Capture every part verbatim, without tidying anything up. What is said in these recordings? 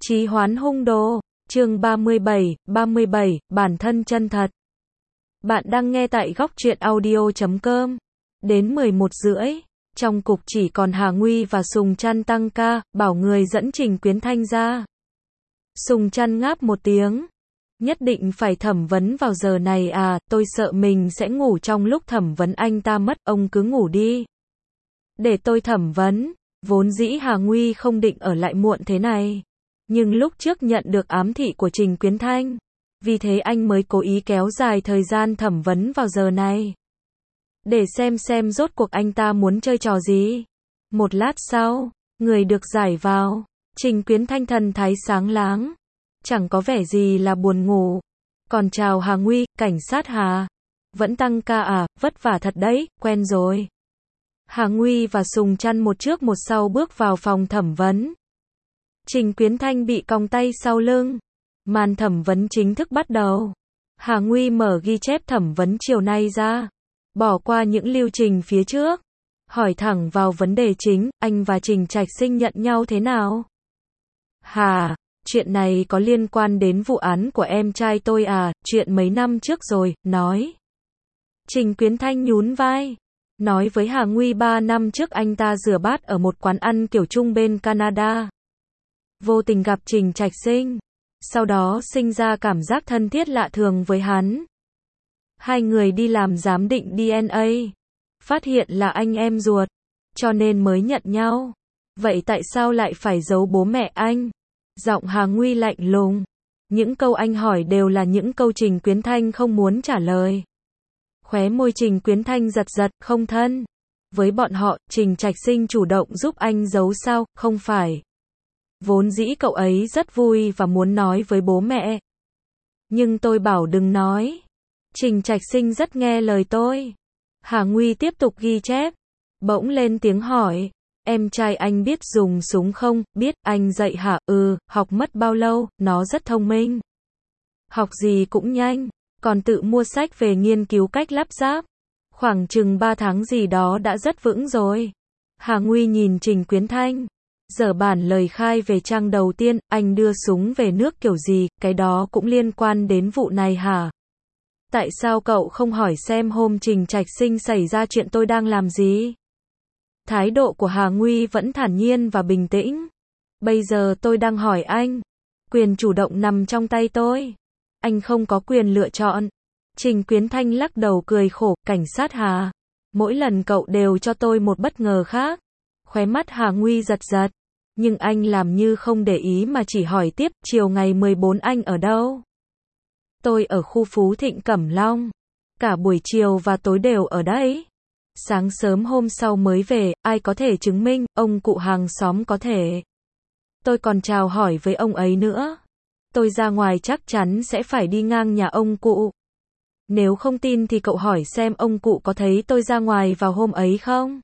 Chí hoán hung đồ, chương ba mươi bảy, ba mươi bảy, bản thân chân thật. Bạn đang nghe tại góc truyện audio chấm com. Đến mười một rưỡi, trong cục chỉ còn Hà Nguy và Sùng Trăn tăng ca, bảo người dẫn Trình Quyến Thanh ra. Sùng Trăn ngáp một tiếng. Nhất định phải thẩm vấn vào giờ này à, tôi sợ mình sẽ ngủ trong lúc thẩm vấn anh ta mất, ông cứ ngủ đi. Để tôi thẩm vấn, vốn dĩ Hà Nguy không định ở lại muộn thế này. Nhưng lúc trước nhận được ám thị của Trình Quyến Thanh, vì thế anh mới cố ý kéo dài thời gian thẩm vấn vào giờ này. Để xem xem rốt cuộc anh ta muốn chơi trò gì. Một lát sau, người được giải vào, Trình Quyến Thanh thần thái sáng láng, chẳng có vẻ gì là buồn ngủ. Còn chào Hà Nguy, cảnh sát Hà. Vẫn tăng ca à, vất vả thật đấy, quen rồi. Hà Nguy và Sùng Trăn một trước một sau bước vào phòng thẩm vấn. Trình Quyến Thanh bị còng tay sau lưng. Màn thẩm vấn chính thức bắt đầu. Hà Nguy mở ghi chép thẩm vấn chiều nay ra. Bỏ qua những lưu trình phía trước. Hỏi thẳng vào vấn đề chính, anh và Trình Trạch Sinh nhận nhau thế nào? Hà, chuyện này có liên quan đến vụ án của em trai tôi à, chuyện mấy năm trước rồi, nói. Trình Quyến Thanh nhún vai. Nói với Hà Nguy ba năm trước anh ta rửa bát ở một quán ăn kiểu Trung bên Canada. Vô tình gặp Trình Trạch Sinh. Sau đó sinh ra cảm giác thân thiết lạ thường với hắn. Hai người đi làm giám định đê en a. Phát hiện là anh em ruột. Cho nên mới nhận nhau. Vậy tại sao lại phải giấu bố mẹ anh? Giọng Hà Nguy lạnh lùng. Những câu anh hỏi đều là những câu Trình Quyến Thanh không muốn trả lời. Khóe môi Trình Quyến Thanh giật giật, không thân. Với bọn họ, Trình Trạch Sinh chủ động giúp anh giấu sao, không phải. Vốn dĩ cậu ấy rất vui và muốn nói với bố mẹ. Nhưng tôi bảo đừng nói. Trình Trạch Sinh rất nghe lời tôi. Hà Nguy tiếp tục ghi chép. Bỗng lên tiếng hỏi. Em trai anh biết dùng súng không? Biết, anh dạy hả? Ừ, học mất bao lâu? Nó rất thông minh. Học gì cũng nhanh. Còn tự mua sách về nghiên cứu cách lắp ráp. Khoảng chừng ba tháng gì đó đã rất vững rồi. Hà Nguy nhìn Trình Quyến Thanh. Dở bản lời khai về trang đầu tiên, anh đưa súng về nước kiểu gì, cái đó cũng liên quan đến vụ này hả? Tại sao cậu không hỏi xem hôm Trình Trạch Sinh xảy ra chuyện tôi đang làm gì? Thái độ của Hà Nguy vẫn thản nhiên và bình tĩnh. Bây giờ tôi đang hỏi anh. Quyền chủ động nằm trong tay tôi. Anh không có quyền lựa chọn. Trình Quyến Thanh lắc đầu cười khổ, cảnh sát Hà. Mỗi lần cậu đều cho tôi một bất ngờ khác. Khóe mắt Hà Nguy giật giật. Nhưng anh làm như không để ý mà chỉ hỏi tiếp, chiều ngày mười bốn anh ở đâu? Tôi ở khu Phú Thịnh Cẩm Long. Cả buổi chiều và tối đều ở đấy. Sáng sớm hôm sau mới về, ai có thể chứng minh, ông cụ hàng xóm có thể. Tôi còn chào hỏi với ông ấy nữa. Tôi ra ngoài chắc chắn sẽ phải đi ngang nhà ông cụ. Nếu không tin thì cậu hỏi xem ông cụ có thấy tôi ra ngoài vào hôm ấy không?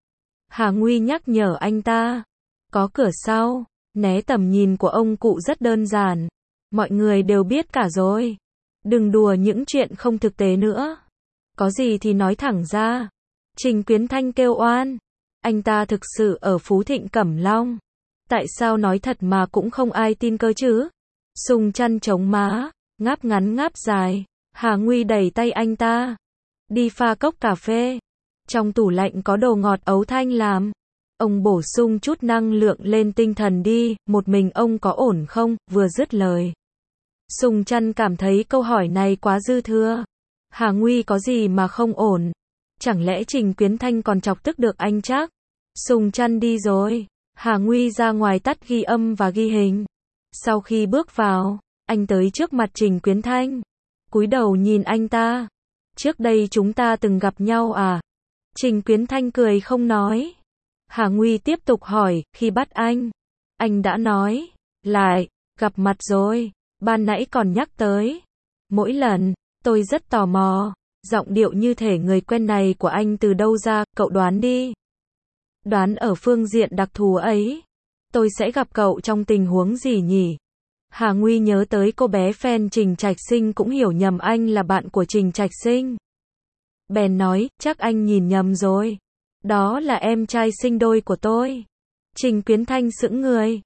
Hà Nguy nhắc nhở anh ta. Có cửa sau, né tầm nhìn của ông cụ rất đơn giản. Mọi người đều biết cả rồi. Đừng đùa những chuyện không thực tế nữa. Có gì thì nói thẳng ra. Trình Quyến Thanh kêu oan. Anh ta thực sự ở Phú Thịnh Cẩm Long. Tại sao nói thật mà cũng không ai tin cơ chứ? Sùng Trăn chống má, ngáp ngắn ngáp dài. Hà Nguy đẩy tay anh ta. Đi pha cốc cà phê. Trong tủ lạnh có đồ ngọt Ấu Thanh làm. Ông bổ sung chút năng lượng lên tinh thần đi, một mình ông có ổn không? Vừa dứt lời. Sùng Trăn cảm thấy câu hỏi này quá dư thừa. Hà Nguy có gì mà không ổn? Chẳng lẽ Trình Quyến Thanh còn chọc tức được anh chắc? Sùng Trăn đi rồi. Hà Nguy ra ngoài tắt ghi âm và ghi hình. Sau khi bước vào, anh tới trước mặt Trình Quyến Thanh. Cúi đầu nhìn anh ta. Trước đây chúng ta từng gặp nhau à? Trình Quyến Thanh cười không nói. Hà Nguy tiếp tục hỏi, khi bắt anh, anh đã nói, lại, gặp mặt rồi, ban nãy còn nhắc tới. Mỗi lần, tôi rất tò mò, giọng điệu như thể người quen này của anh từ đâu ra, cậu đoán đi. Đoán ở phương diện đặc thù ấy, tôi sẽ gặp cậu trong tình huống gì nhỉ? Hà Nguy nhớ tới cô bé fan Trình Trạch Sinh cũng hiểu nhầm anh là bạn của Trình Trạch Sinh. Bèn nói, chắc anh nhìn nhầm rồi. Đó là em trai sinh đôi của tôi. Trình Quyến Thanh sững người.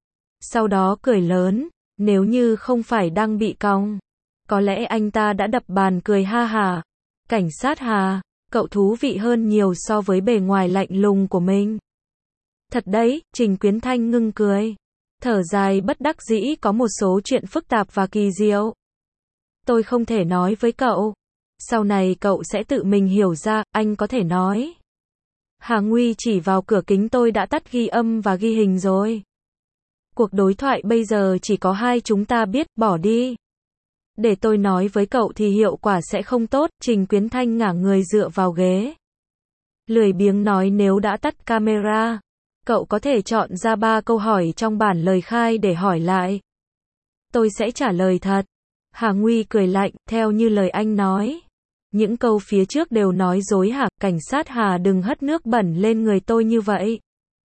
sau đó cười lớn, nếu như không phải đang bị còng, có lẽ anh ta đã đập bàn cười ha hả. Cảnh sát Hà, cậu thú vị hơn nhiều so với bề ngoài lạnh lùng của mình. Thật đấy, Trình Quyến Thanh ngưng cười. Thở dài bất đắc dĩ, có một số chuyện phức tạp và kỳ diệu. Tôi không thể nói với cậu. Sau này cậu sẽ tự mình hiểu ra, anh có thể nói. Hà Nguy chỉ vào cửa kính, tôi đã tắt ghi âm và ghi hình rồi. Cuộc đối thoại bây giờ chỉ có hai chúng ta biết, bỏ đi. Để tôi nói với cậu thì hiệu quả sẽ không tốt. Trình Quyến Thanh ngả người dựa vào ghế. Lười biếng nói, nếu đã tắt camera, cậu có thể chọn ra ba câu hỏi trong bản lời khai để hỏi lại. Tôi sẽ trả lời thật. Hà Nguy cười lạnh, theo như lời anh nói. Những câu phía trước đều nói dối hả? Cảnh sát Hà, đừng hất nước bẩn lên người tôi như vậy.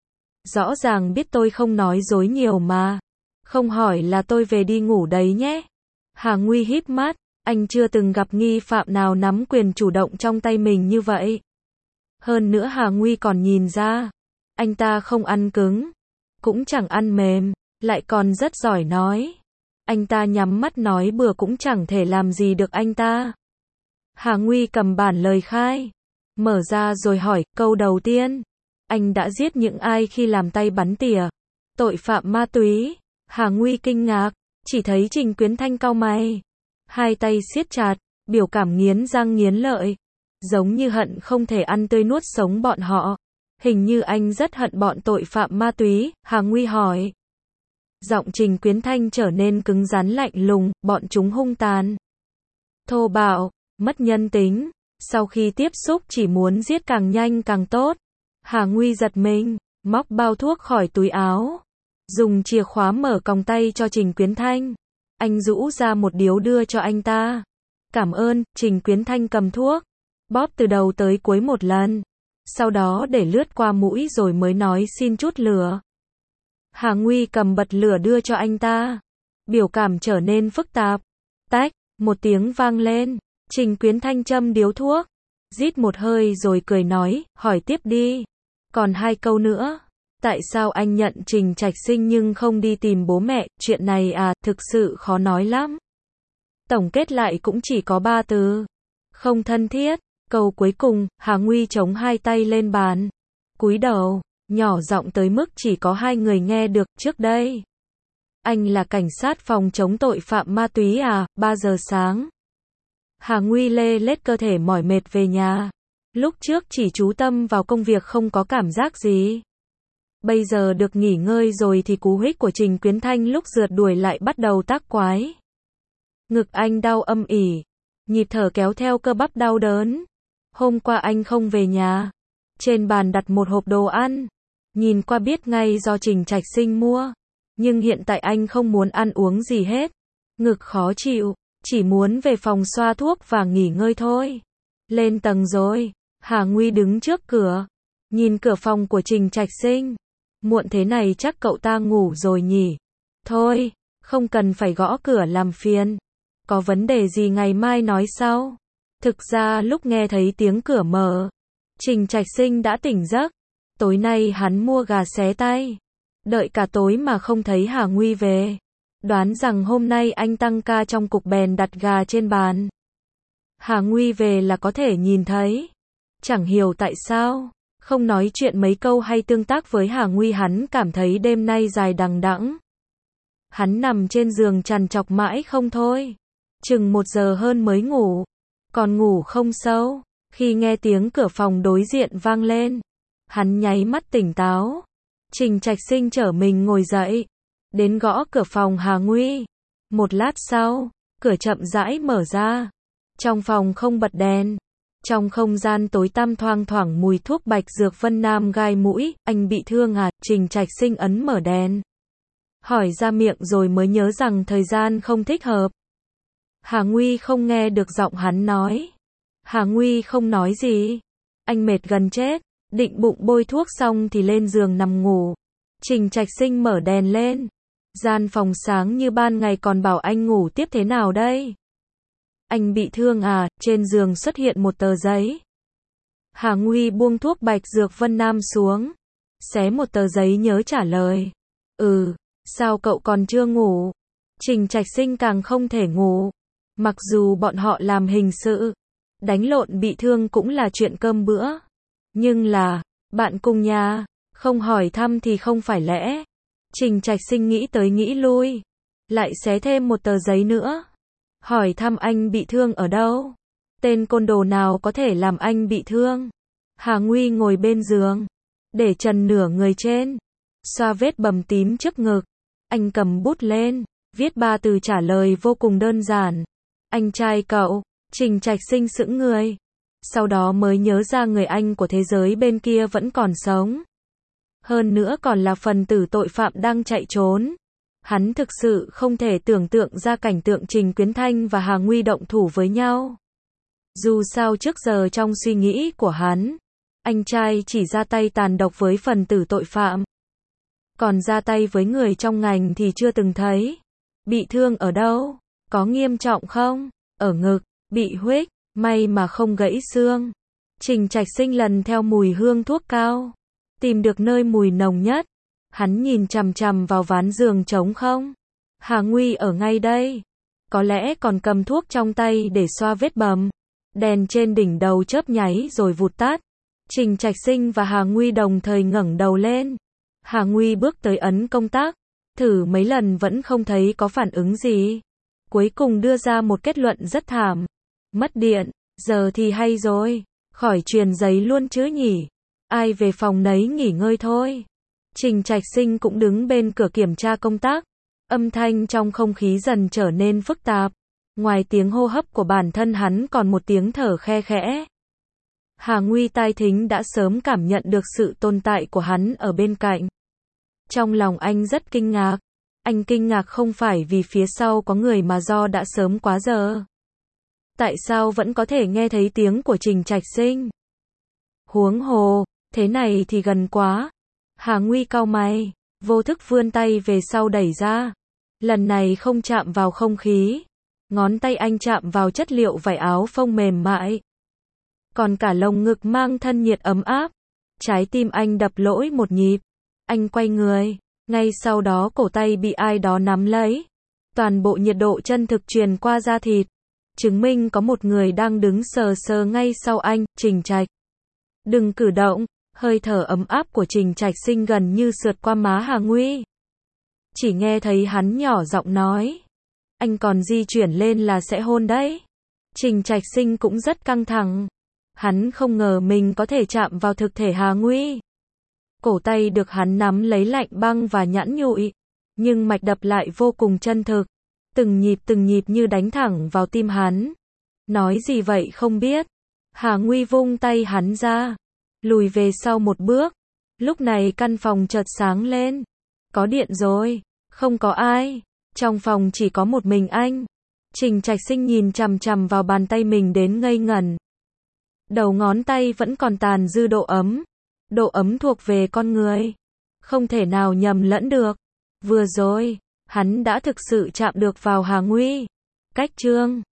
Rõ ràng biết tôi không nói dối nhiều mà. Không hỏi là tôi về đi ngủ đấy nhé. Hà Nguy híp mắt, anh chưa từng gặp nghi phạm nào nắm quyền chủ động trong tay mình như vậy. Hơn nữa Hà Nguy còn nhìn ra, anh ta không ăn cứng, cũng chẳng ăn mềm, lại còn rất giỏi nói. Anh ta nhắm mắt nói bừa cũng chẳng thể làm gì được anh ta. Hà Nguy cầm bản lời khai, mở ra rồi hỏi, câu đầu tiên, anh đã giết những ai khi làm tay bắn tỉa? Tội phạm ma túy. Hà Nguy kinh ngạc, chỉ thấy Trình Quyến Thanh cau mày, hai tay siết chặt, biểu cảm nghiến răng nghiến lợi, giống như hận không thể ăn tươi nuốt sống bọn họ. Hình như anh rất hận bọn tội phạm ma túy. Hà Nguy hỏi. Giọng Trình Quyến Thanh trở nên cứng rắn lạnh lùng, bọn chúng hung tàn, thô bạo, mất nhân tính, sau khi tiếp xúc chỉ muốn giết càng nhanh càng tốt. Hà Nguy giật mình, móc bao thuốc khỏi túi áo, dùng chìa khóa mở còng tay cho Trình Quyến Thanh. Anh rũ ra một điếu đưa cho anh ta. Cảm ơn. Trình Quyến Thanh cầm thuốc, bóp từ đầu tới cuối một lần, sau đó để lướt qua mũi rồi mới nói, xin chút lửa. Hà Nguy cầm bật lửa đưa cho anh ta, biểu cảm trở nên phức tạp. Tách, một tiếng vang lên, Trình Quyến Thanh châm điếu thuốc, rít một hơi rồi cười nói, hỏi tiếp đi. Còn hai câu nữa. Tại sao anh nhận Trình Trạch Sinh nhưng không đi tìm bố mẹ? Chuyện này à, thực sự khó nói lắm. Tổng kết lại cũng chỉ có ba từ. Không thân thiết. Câu cuối cùng, Hà Nguy chống hai tay lên bàn, cúi đầu, nhỏ giọng tới mức chỉ có hai người nghe được. Trước đây, anh là cảnh sát phòng chống tội phạm ma túy à? Ba giờ sáng. Hà Nguy lê lết cơ thể mỏi mệt về nhà. Lúc trước chỉ chú tâm vào công việc không có cảm giác gì. Bây giờ được nghỉ ngơi rồi thì cú hích của Trình Quyến Thanh lúc rượt đuổi lại bắt đầu tác quái. Ngực anh đau âm ỉ, nhịp thở kéo theo cơ bắp đau đớn. Hôm qua anh không về nhà. Trên bàn đặt một hộp đồ ăn. Nhìn qua biết ngay do Trình Trạch Sinh mua. Nhưng hiện tại anh không muốn ăn uống gì hết. Ngực khó chịu, chỉ muốn về phòng xoa thuốc và nghỉ ngơi thôi. Lên tầng rồi. Hà Nguy đứng trước cửa, nhìn cửa phòng của Trình Trạch Sinh. Muộn thế này chắc cậu ta ngủ rồi nhỉ? Thôi, không cần phải gõ cửa làm phiền. Có vấn đề gì ngày mai nói sau. Thực ra lúc nghe thấy tiếng cửa mở, Trình Trạch Sinh đã tỉnh giấc. Tối nay hắn mua gà xé tay. Đợi cả tối mà không thấy Hà Nguy về. Đoán rằng hôm nay anh tăng ca trong cục bèn đặt gà trên bàn. Hà Nguy về là có thể nhìn thấy. Chẳng hiểu tại sao, không nói chuyện mấy câu hay tương tác với Hà Nguy, hắn cảm thấy đêm nay dài đằng đẵng. Hắn nằm trên giường trằn trọc mãi không thôi. Chừng một giờ hơn mới ngủ. Còn ngủ không sâu. Khi nghe tiếng cửa phòng đối diện vang lên, hắn nháy mắt tỉnh táo. Trình Trạch Sinh trở mình ngồi dậy, đến gõ cửa phòng Hà Nguy. Một lát sau, cửa chậm rãi mở ra. Trong phòng không bật đèn. Trong không gian tối tăm thoang thoảng mùi thuốc bạch dược Vân Nam gai mũi. Anh bị thương à? Trình Trạch Sinh ấn mở đèn, hỏi ra miệng rồi mới nhớ rằng thời gian không thích hợp. Hà Nguy không nghe được giọng hắn nói. Hà Nguy không nói gì. Anh mệt gần chết, định bụng bôi thuốc xong thì lên giường nằm ngủ. Trình Trạch Sinh mở đèn lên. Gian phòng sáng như ban ngày, còn bảo anh ngủ tiếp thế nào đây? Anh bị thương à? Trên giường xuất hiện một tờ giấy. Hà Nguy buông thuốc bạch dược Vân Nam xuống, xé một tờ giấy nhớ trả lời. Ừ, Sao cậu còn chưa ngủ? Trình Trạch Sinh càng không thể ngủ. Mặc dù bọn họ làm hình sự, đánh lộn bị thương cũng là chuyện cơm bữa. Nhưng là, bạn cùng nhà, không hỏi thăm thì không phải lẽ. Trình Trạch Sinh nghĩ tới nghĩ lui, lại xé thêm một tờ giấy nữa. Hỏi thăm anh bị thương ở đâu? Tên côn đồ nào có thể làm anh bị thương? Hà Nguy ngồi bên giường, để trần nửa người trên, xoa vết bầm tím trước ngực. Anh cầm bút lên, viết ba từ trả lời vô cùng đơn giản. Anh trai cậu. Trình Trạch Sinh sững người. Sau đó mới nhớ ra người anh của thế giới bên kia vẫn còn sống. Hơn nữa còn là phần tử tội phạm đang chạy trốn. Hắn thực sự không thể tưởng tượng ra cảnh tượng Trình Quyến Thanh và Hà Nguy động thủ với nhau. Dù sao trước giờ trong suy nghĩ của hắn, anh trai chỉ ra tay tàn độc với phần tử tội phạm. Còn ra tay với người trong ngành thì chưa từng thấy. Bị thương ở đâu? Có nghiêm trọng không? Ở ngực, bị huých, may mà không gãy xương. Trình Trạch Sinh lần theo mùi hương thuốc cao, tìm được nơi mùi nồng nhất. Hắn nhìn chằm chằm vào ván giường trống không. Hà Nguy ở ngay đây. Có lẽ còn cầm thuốc trong tay để xoa vết bầm. Đèn trên đỉnh đầu chớp nháy rồi vụt tắt. Trình Trạch Sinh và Hà Nguy đồng thời ngẩng đầu lên. Hà Nguy bước tới ấn công tắc, thử mấy lần vẫn không thấy có phản ứng gì. Cuối cùng đưa ra một kết luận rất thảm. Mất điện, giờ thì hay rồi. Khỏi truyền giấy luôn chứ nhỉ. Ai về phòng nấy nghỉ ngơi thôi. Trình Trạch Sinh cũng đứng bên cửa kiểm tra công tác. Âm thanh trong không khí dần trở nên phức tạp. Ngoài tiếng hô hấp của bản thân hắn còn một tiếng thở khe khẽ. Hà Nguy tai thính đã sớm cảm nhận được sự tồn tại của hắn ở bên cạnh. Trong lòng anh rất kinh ngạc. Anh kinh ngạc không phải vì phía sau có người mà do đã sớm quá giờ. Tại sao vẫn có thể nghe thấy tiếng của Trình Trạch Sinh? Huống hồ, thế này thì gần quá. Hà Nguy cau mày, vô thức vươn tay về sau đẩy ra. Lần này không chạm vào không khí. Ngón tay anh chạm vào chất liệu vải áo phông mềm mại. Còn cả lồng ngực mang thân nhiệt ấm áp. Trái tim anh đập lỗi một nhịp. Anh quay người. Ngay sau đó cổ tay bị ai đó nắm lấy. Toàn bộ nhiệt độ chân thực truyền qua da thịt. Chứng minh có một người đang đứng sờ sờ ngay sau anh, Trình Trạch. Đừng cử động. Hơi thở ấm áp của Trình Trạch Sinh gần như sượt qua má Hà Nguy. Chỉ nghe thấy hắn nhỏ giọng nói. Anh còn di chuyển lên là sẽ hôn đấy. Trình Trạch Sinh cũng rất căng thẳng. Hắn không ngờ mình có thể chạm vào thực thể Hà Nguy. Cổ tay được hắn nắm lấy lạnh băng và nhẵn nhụi. Nhưng mạch đập lại vô cùng chân thực. Từng nhịp từng nhịp như đánh thẳng vào tim hắn. Nói gì vậy không biết. Hà Nguy vung tay hắn ra. Lùi về sau một bước. Lúc này căn phòng chợt sáng lên. Có điện rồi. Không có ai. Trong phòng chỉ có một mình anh. Trình Trạch Sinh nhìn chằm chằm vào bàn tay mình đến ngây ngẩn. Đầu ngón tay vẫn còn tàn dư độ ấm. Độ ấm thuộc về con người. Không thể nào nhầm lẫn được. Vừa rồi, hắn đã thực sự chạm được vào Hà Nguy. Cách chương